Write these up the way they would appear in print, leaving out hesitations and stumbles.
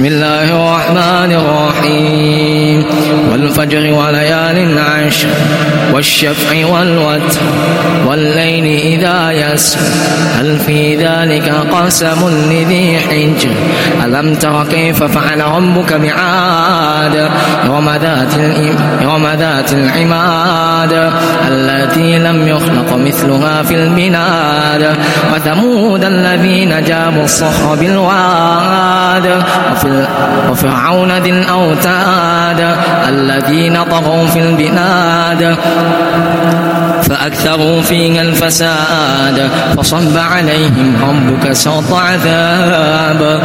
بسم الله الرحمن الرحيم والفجر وليال عشر والشفع والوتر والليل إذا يسر هل في ذلك قسم لذي حجر ألم تر كيف فعل ربك بعاد إرم ذات العماد التي لم يخلق مثلها في البلاد وثمود الذين جابوا الصخر بالواد وفرعون ذي الأوتاد الذين طغوا في البلاد فأكثروا فيها الفساد فصب عليهم ربك سوط عذاب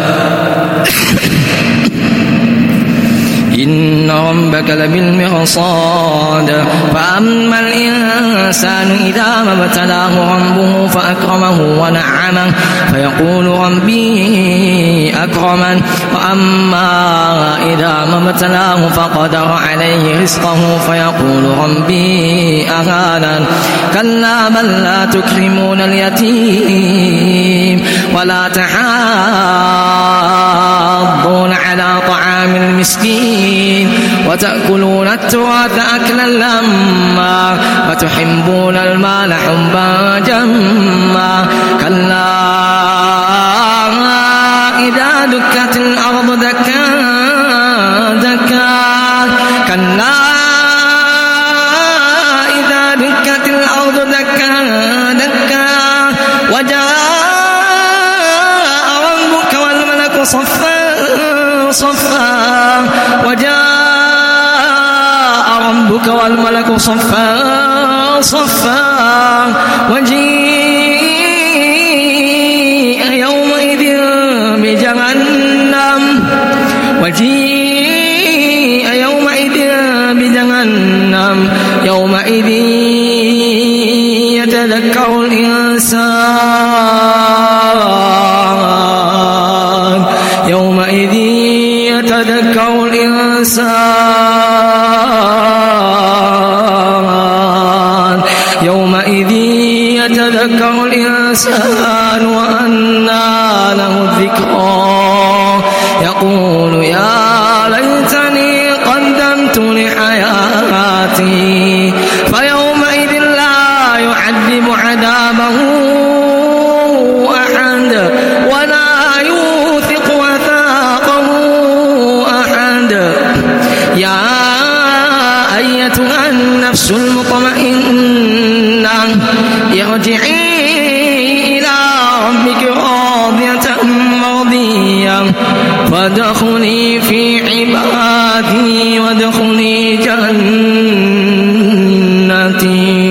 إن ربك لبالمرصاد فأما الإنسان إذا ما ابتلاه ربه فأكرمه ونعمه فيقول ربي أكرمن وأما إذا ما ابتلاه فقدر عليه رزقه فيقول ربي أهانن كلا بل لا تكرمون اليتيم ولا تحاضون على طعام المسكين وتأكلون التراث أكلا لما وتحبون المال حبا جما كلا إذا دكت الأرض دكا دكا كلا إذا دكت الأرض دكا دكا وجاء ربك والملك صفا صفا وجاء ربك والملك صفا صفا وجيء يومئذ بجهنم يومئذ يتذكر الإنسان يومئذ يتذكر الإنسان وأنى له الذكرى يقول يا ليتني قدمت لحياتي فيومئذ لا يعذب عذابه أحد ولا يوثق وثاقه أحد يا أيتها النفس المطمئنة ارجعي إلى ربك راضية مرضية فادخلي في عبادي وادخلي جنتي.